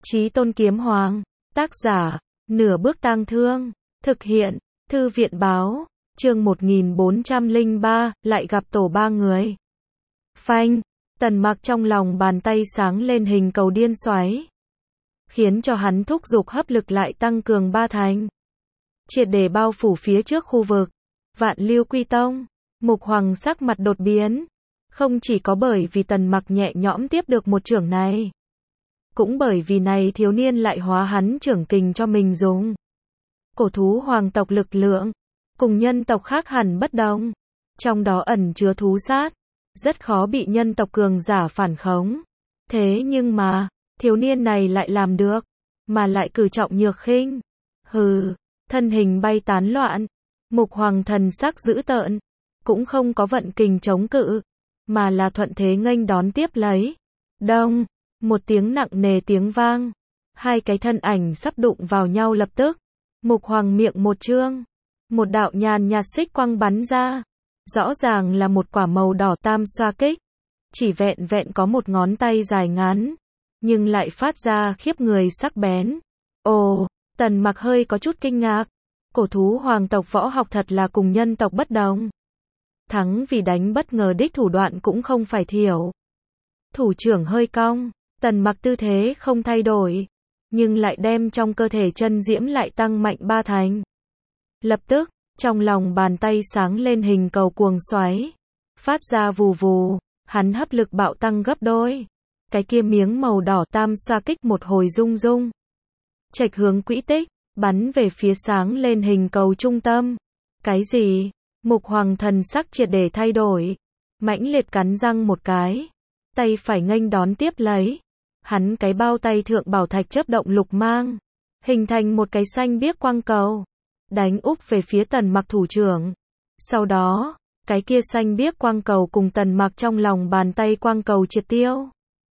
Chí Tôn Kiếm Hoàng, tác giả, Nửa Bước Tang Thương, thực hiện, Thư viện báo, chương 1403, lại gặp tổ ba người. Phanh, Tần Mặc trong lòng bàn tay sáng lên hình cầu điên xoáy, khiến cho hắn thúc giục hấp lực lại tăng cường ba thành, triệt để bao phủ phía trước khu vực Vạn Lưu Quy Tông. Mục Hoàng sắc mặt đột biến, không chỉ có bởi vì Tần Mặc nhẹ nhõm tiếp được một chưởng này, cũng bởi vì này thiếu niên lại hóa hắn chưởng kình cho mình dùng. Cổ thú hoàng tộc lực lượng, cùng nhân tộc khác hẳn bất đồng, trong đó ẩn chứa thú sát, rất khó bị nhân tộc cường giả phản khống. Thế nhưng mà, thiếu niên này lại làm được, mà lại cử trọng nhược khinh. Hừ, thân hình bay tán loạn, Mục Hoàng thần sắc dữ tợn, cũng không có vận kình chống cự, mà là thuận thế nghênh đón tiếp lấy. Đông, một tiếng nặng nề tiếng vang, hai cái thân ảnh sắp đụng vào nhau lập tức. Mục Hoàng miệng một trương, một đạo nhàn nhạt xích quang bắn ra, rõ ràng là một quả màu đỏ tam xoa kích, chỉ vẹn vẹn có một ngón tay dài ngắn, nhưng lại phát ra khiếp người sắc bén. Ồ, Tần Mặc hơi có chút kinh ngạc, cổ thú hoàng tộc võ học thật là cùng nhân tộc bất đồng. Thắng vì đánh bất ngờ đích thủ đoạn cũng không phải thiểu. Thủ trưởng hơi cong, Tần Mặc tư thế không thay đổi, nhưng lại đem trong cơ thể chân diễm lại tăng mạnh ba thành. Lập tức, trong lòng bàn tay sáng lên hình cầu cuồng xoáy, phát ra vù vù, hắn hấp lực bạo tăng gấp đôi. Cái kia miếng màu đỏ tam xoa kích một hồi rung rung, chệch hướng quỹ tích, bắn về phía sáng lên hình cầu trung tâm. Cái gì? Mục Hoàng thần sắc triệt để thay đổi, mãnh liệt cắn răng một cái, tay phải nghênh đón tiếp lấy. Hắn cái bao tay thượng bảo thạch chớp động lục mang, hình thành một cái xanh biếc quang cầu, đánh úp về phía Tần Mặc thủ trưởng. Sau đó, cái kia xanh biếc quang cầu cùng Tần Mặc trong lòng bàn tay quang cầu triệt tiêu.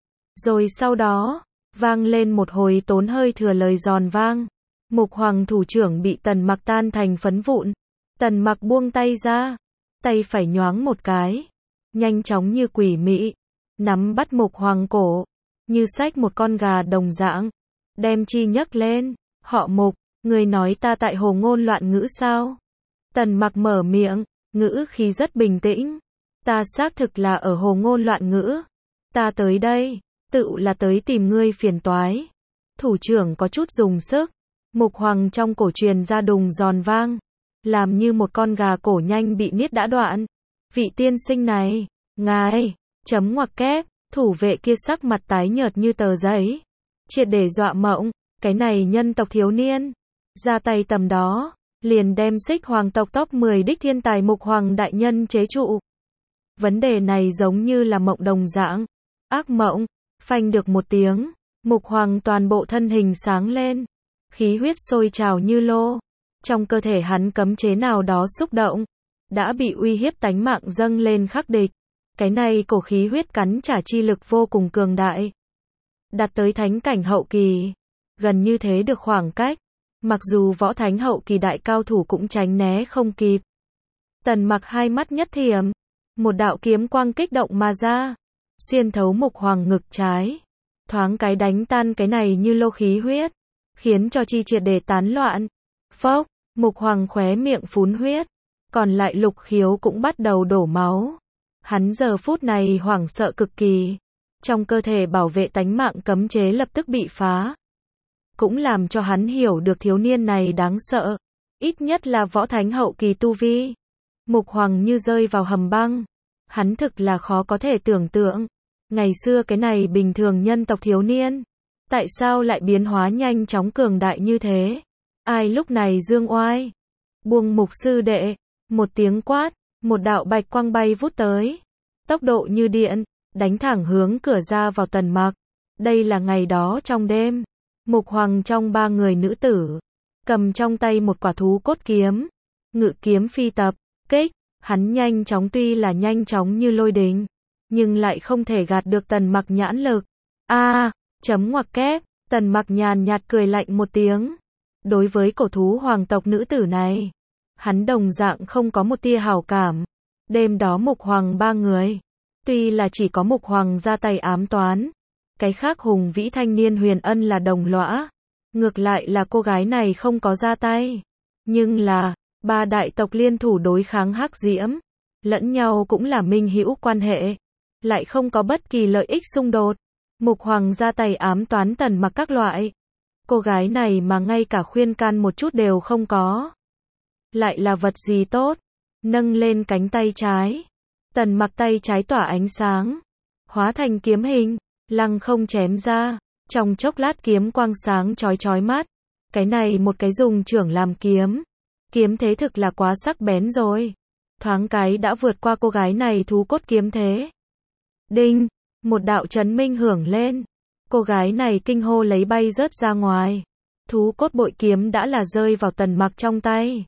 Rồi sau đó, vang lên một hồi tốn hơi thừa lời giòn vang. Mục Hoàng thủ trưởng bị Tần Mặc tan thành phấn vụn. Tần Mặc buông tay ra, tay phải nhoáng một cái, nhanh chóng như quỷ mị, nắm bắt Mục Hoàng cổ, như xách một con gà đồng dạng, đem chi nhấc lên. Họ Mục, người nói ta tại hồ ngôn loạn ngữ sao? Tần Mặc mở miệng, ngữ khí rất bình tĩnh. Ta xác thực là ở hồ ngôn loạn ngữ. Ta tới đây, tự là tới tìm ngươi phiền toái. Thủ trưởng có chút dùng sức. Mục Hoàng trong cổ truyền ra đùng giòn vang, làm như một con gà cổ nhanh bị niết đã đoạn. Vị tiên sinh này, ngài, chấm ngoặc kép, thủ vệ kia sắc mặt tái nhợt như tờ giấy, triệt để dọa mộng, cái này nhân tộc thiếu niên, ra tay tầm đó, liền đem xích hoàng tộc top 10 đích thiên tài Mục Hoàng đại nhân chế trụ. Vấn đề này giống như là mộng đồng dạng, ác mộng. Phanh được một tiếng, Mục Hoàng toàn bộ thân hình sáng lên, khí huyết sôi trào như lô, trong cơ thể hắn cấm chế nào đó xúc động, đã bị uy hiếp tánh mạng dâng lên khắc địch. Cái này cổ khí huyết cắn trả chi lực vô cùng cường đại, đạt tới thánh cảnh hậu kỳ, gần như thế được khoảng cách, mặc dù võ thánh hậu kỳ đại cao thủ cũng tránh né không kịp. Tần Mặc hai mắt nhất thiểm, một đạo kiếm quang kích động mà ra, xuyên thấu Mục Hoàng ngực trái, thoáng cái đánh tan cái này như lô khí huyết, khiến cho chi triệt để tán loạn. Phốc, Mục Hoàng khóe miệng phún huyết, còn lại Lục Khiếu cũng bắt đầu đổ máu. Hắn giờ phút này hoảng sợ cực kỳ, trong cơ thể bảo vệ tánh mạng cấm chế lập tức bị phá. Cũng làm cho hắn hiểu được thiếu niên này đáng sợ, ít nhất là võ thánh hậu kỳ tu vi. Mục Hoàng như rơi vào hầm băng, hắn thực là khó có thể tưởng tượng, ngày xưa cái này bình thường nhân tộc thiếu niên, tại sao lại biến hóa nhanh chóng cường đại như thế? Ai lúc này dương oai? Buông Mục sư đệ, một tiếng quát, một đạo bạch quang bay vút tới, tốc độ như điện, đánh thẳng hướng cửa ra vào Tần Mặc. Đây là ngày đó trong đêm, Mục Hoàng trong ba người nữ tử, cầm trong tay một quả thú cốt kiếm, ngự kiếm phi tập, kích, hắn nhanh chóng tuy là nhanh chóng như lôi đình, nhưng lại không thể gạt được Tần Mặc nhãn lực. Chấm ngoặc kép, Tần Mặc nhàn nhạt cười lạnh một tiếng. Đối với cổ thú hoàng tộc nữ tử này, hắn đồng dạng không có một tia hảo cảm. Đêm đó Mục Hoàng ba người, tuy là chỉ có Mục Hoàng ra tay ám toán, Cái khác hùng vĩ thanh niên Huyền Ân là đồng lõa. Ngược lại là cô gái này không có ra tay. Nhưng là, ba đại tộc liên thủ đối kháng Hắc Diễm. Lẫn nhau cũng là minh hữu quan hệ. Lại không có bất kỳ lợi ích xung đột. Mục Hoàng ra tay ám toán Tần Mặc các loại. Cô gái này mà ngay cả khuyên can một chút đều không có. Lại là vật gì tốt. Nâng lên cánh tay trái. Tần Mặc tay trái tỏa ánh sáng. Hóa thành kiếm hình. Lăng không chém ra. Trong chốc lát kiếm quang sáng chói chói mắt. Cái này một cái dùng trưởng làm kiếm. Kiếm thế thực là quá sắc bén rồi. Thoáng cái đã vượt qua cô gái này thú cốt kiếm thế. Đinh, một đạo chấn minh hưởng lên. Cô gái này kinh hô lấy bay rớt ra ngoài. Thú cốt bội kiếm đã là rơi vào Tần Mặc trong tay.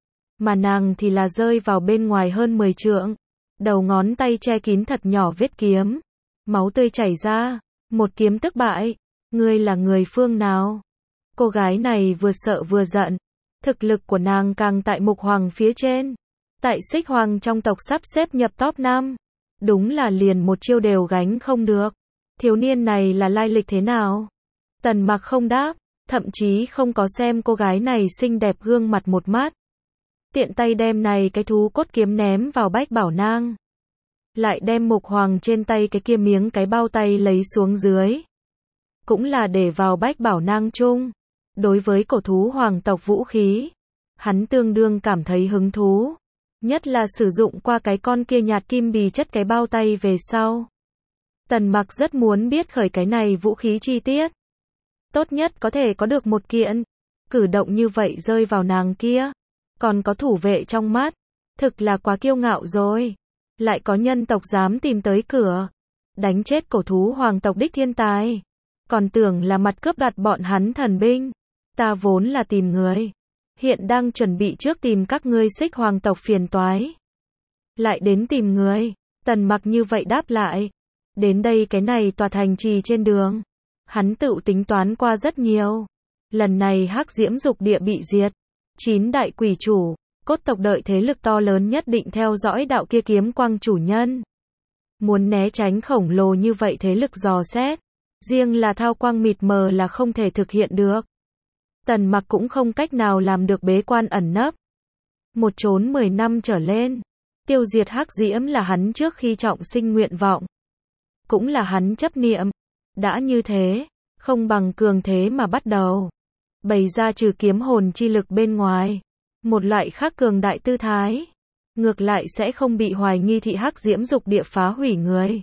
Mà nàng thì là rơi vào bên ngoài hơn 10 trượng. Đầu ngón tay che kín thật nhỏ vết kiếm. Máu tươi chảy ra. Một kiếm tức bại. Ngươi là người phương nào? Cô gái này vừa sợ vừa giận. Thực lực của nàng càng tại Mục Hoàng phía trên. Tại Xích Hoàng trong tộc sắp xếp nhập top 5. Đúng là liền một chiêu đều gánh không được. Thiếu niên này là lai lịch thế nào? Tần Mặc không đáp, thậm chí không có xem cô gái này xinh đẹp gương mặt một mắt. Tiện tay đem này cái thú cốt kiếm ném vào Bách Bảo Nang. Lại đem Mục Hoàng trên tay cái kia miếng cái bao tay lấy xuống dưới. Cũng là để vào Bách Bảo Nang chung. Đối với cổ thú hoàng tộc vũ khí, hắn tương đương cảm thấy hứng thú. Nhất là sử dụng qua cái con kia nhạt kim bì chất cái bao tay về sau. Tần Mặc rất muốn biết khởi cái này vũ khí chi tiết. Tốt nhất có thể có được một kiện. Cử động như vậy rơi vào nàng kia. Còn có thủ vệ trong mắt. Thực là quá kiêu ngạo rồi. Lại có nhân tộc dám tìm tới cửa. Đánh chết cổ thú hoàng tộc đích thiên tài. Còn tưởng là mặt cướp đoạt bọn hắn thần binh. Ta vốn là tìm người. Hiện đang chuẩn bị trước tìm các ngươi Xích Hoàng tộc phiền toái. Lại đến tìm người. Tần Mặc như vậy đáp lại. Đến đây cái này tòa thành trì trên đường. Hắn tự tính toán qua rất nhiều. Lần này Hắc Diễm Dục Địa bị diệt. 9 đại quỷ chủ, cốt tộc đợi thế lực to lớn nhất định theo dõi đạo kia kiếm quang chủ nhân. Muốn né tránh khổng lồ như vậy thế lực dò xét. Riêng là thao quang mịt mờ là không thể thực hiện được. Tần Mặc cũng không cách nào làm được bế quan ẩn nấp. Một trốn 10 năm trở lên. Tiêu diệt Hắc Diễm là hắn trước khi trọng sinh nguyện vọng. Cũng là hắn chấp niệm. Đã như thế, không bằng cường thế mà bắt đầu. Bày ra trừ kiếm hồn chi lực bên ngoài. Một loại khác cường đại tư thái. Ngược lại sẽ không bị hoài nghi thị Hắc Diễm Dục Địa phá hủy người.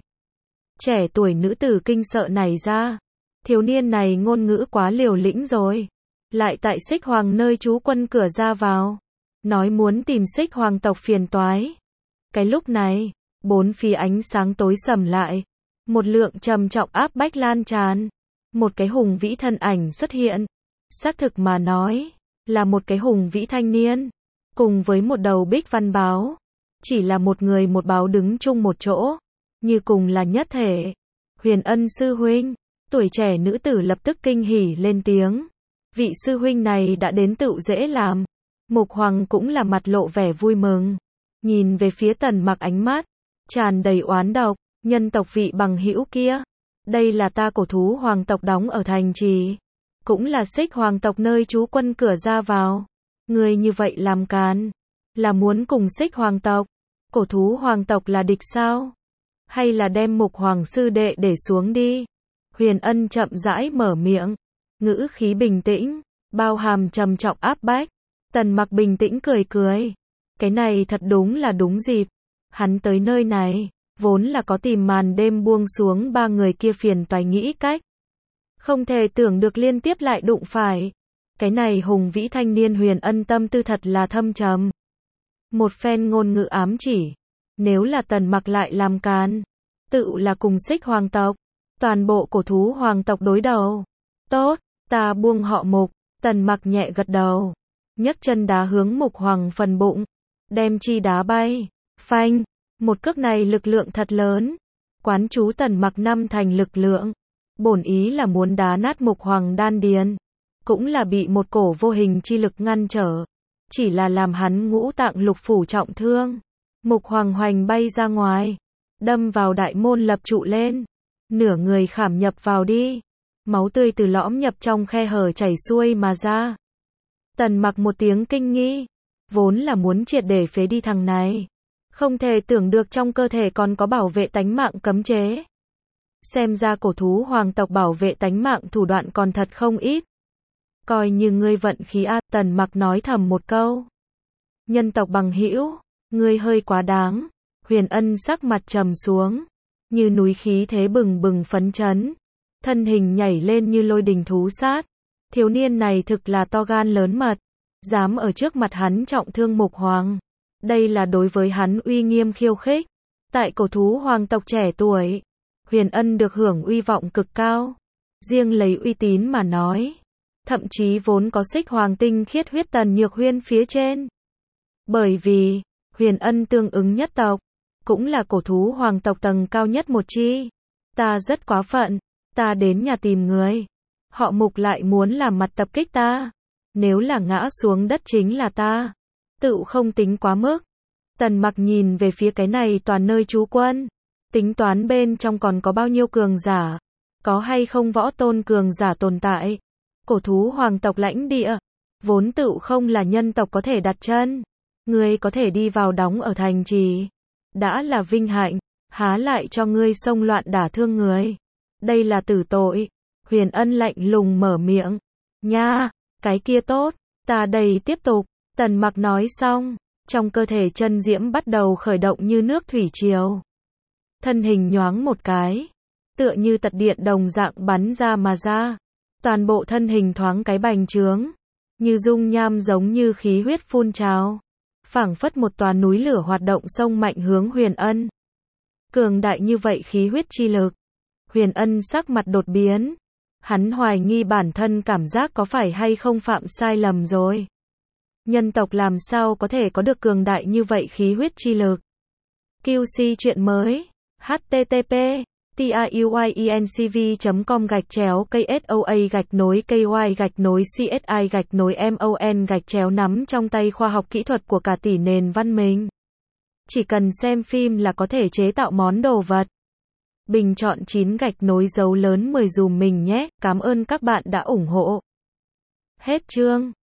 Trẻ tuổi nữ tử kinh sợ này ra. Thiếu niên này ngôn ngữ quá liều lĩnh rồi. Lại tại Xích Hoàng nơi trú quân cửa ra vào. Nói muốn tìm Xích Hoàng tộc phiền toái. Cái lúc này, bốn phía ánh sáng tối sầm lại. Một lượng trầm trọng áp bách lan tràn. Một cái hùng vĩ thân ảnh xuất hiện. Xác thực mà nói, là một cái hùng vĩ thanh niên. Cùng với một đầu bích văn báo. Chỉ là một người một báo đứng chung một chỗ. Như cùng là nhất thể. Huyền Ân sư huynh. Tuổi trẻ nữ tử lập tức kinh hỉ lên tiếng. Vị sư huynh này đã đến tựu dễ làm. Mục Hoàng cũng là mặt lộ vẻ vui mừng. Nhìn về phía Tần Mặc ánh mắt. Tràn đầy oán độc. Nhân tộc vị bằng hữu kia. Đây là ta cổ thú hoàng tộc đóng ở thành trì. Cũng là Xích Hoàng tộc nơi trú quân cửa ra vào. Người như vậy làm càn. Là muốn cùng Xích Hoàng tộc. Cổ thú hoàng tộc là địch sao? Hay là đem Mục Hoàng sư đệ để xuống đi? Huyền Ân chậm rãi mở miệng. Ngữ khí bình tĩnh. Bao hàm trầm trọng áp bách. Tần Mặc bình tĩnh cười cười. Cái này thật đúng là đúng dịp. Hắn tới nơi này. Vốn là có tìm màn đêm buông xuống ba người kia phiền toái nghĩ cách. Không thể tưởng được liên tiếp lại đụng phải. Cái này hùng vĩ thanh niên Huyền Ân tâm tư thật là thâm trầm. Một phen ngôn ngữ ám chỉ. Nếu là Tần Mặc lại làm càn. Tự là cùng Xích Hoàng tộc. Toàn bộ cổ thú hoàng tộc đối đầu. Tốt, ta buông họ Mục. Tần Mặc nhẹ gật đầu. Nhấc chân đá hướng Mục Hoàng phần bụng. Đem chi đá bay. Phanh. Một cước này lực lượng thật lớn. Quán chú Tần Mặc năm thành lực lượng. Bổn ý là muốn đá nát Mục Hoàng đan điền. Cũng là bị một cổ vô hình chi lực ngăn trở. Chỉ là làm hắn ngũ tạng lục phủ trọng thương. Mục Hoàng hoành bay ra ngoài. Đâm vào đại môn lập trụ lên. nửa người khảm nhập vào đi. Máu tươi từ lõm nhập trong khe hở chảy xuôi mà ra. Tần Mặc một tiếng kinh nghi, vốn là muốn triệt để phế đi thằng này. Không thể tưởng được trong cơ thể còn có bảo vệ tánh mạng cấm chế. Xem ra cổ thú hoàng tộc bảo vệ tánh mạng thủ đoạn còn thật không ít. Coi như ngươi vận khí a, Tần Mặc nói thầm một câu. Nhân tộc bằng hữu, ngươi hơi quá đáng. Huyền Ân sắc mặt trầm xuống, như núi khí thế bừng bừng phấn chấn, thân hình nhảy lên như lôi đình thú sát. Thiếu niên này thực là to gan lớn mật, dám ở trước mặt hắn trọng thương Mục Hoàng. Đây là đối với hắn uy nghiêm khiêu khích. Tại cổ thú hoàng tộc trẻ tuổi, Huyền Ân được hưởng uy vọng cực cao. Riêng lấy uy tín mà nói, thậm chí vốn có xích hoàng tinh khiết huyết Tần Nhược Huyên phía trên. Bởi vì, Huyền Ân tương ứng nhất tộc, cũng là cổ thú hoàng tộc tầng cao nhất một chi. Ta rất quá phận, ta đến nhà tìm người. Họ Mục lại muốn làm mặt tập kích ta. Nếu là ngã xuống đất chính là ta. Tự không tính quá mức. Tần Mặc nhìn về phía cái này toàn nơi trú quân. Tính toán bên trong còn có bao nhiêu cường giả. Có hay không võ tôn cường giả tồn tại. Cổ thú hoàng tộc lãnh địa. Vốn tự không là nhân tộc có thể đặt chân. Ngươi có thể đi vào đóng ở thành trì. Đã là vinh hạnh. Há lại cho ngươi xông loạn đả thương người. Đây là tử tội. Huyền Ân lạnh lùng mở miệng. Nha, cái kia tốt. Ta đây tiếp tục. Tần Mặc nói xong, trong cơ thể chân diễm bắt đầu khởi động như nước thủy triều. Thân hình nhoáng một cái, tựa như tật điện đồng dạng bắn ra mà ra. Toàn bộ thân hình thoáng cái bành trướng, như dung nham giống như khí huyết phun trào. Phảng phất một tòa núi lửa hoạt động sông mạnh hướng Huyền Ân. Cường đại như vậy khí huyết chi lực. Huyền Ân sắc mặt đột biến. Hắn hoài nghi bản thân cảm giác có phải hay không phạm sai lầm rồi. Nhân tộc làm sao có thể có được cường đại như vậy khí huyết chi lực. QC chuyện mới. http://tiyuinCV.com/KSOA-KY-CSI-MON nắm trong tay khoa học kỹ thuật của cả tỷ nền văn minh. Chỉ cần xem phim là có thể chế tạo món đồ vật. Bình chọn 9 dấu lớn 10 dùm mình nhé. Cảm ơn các bạn đã ủng hộ. Hết chương.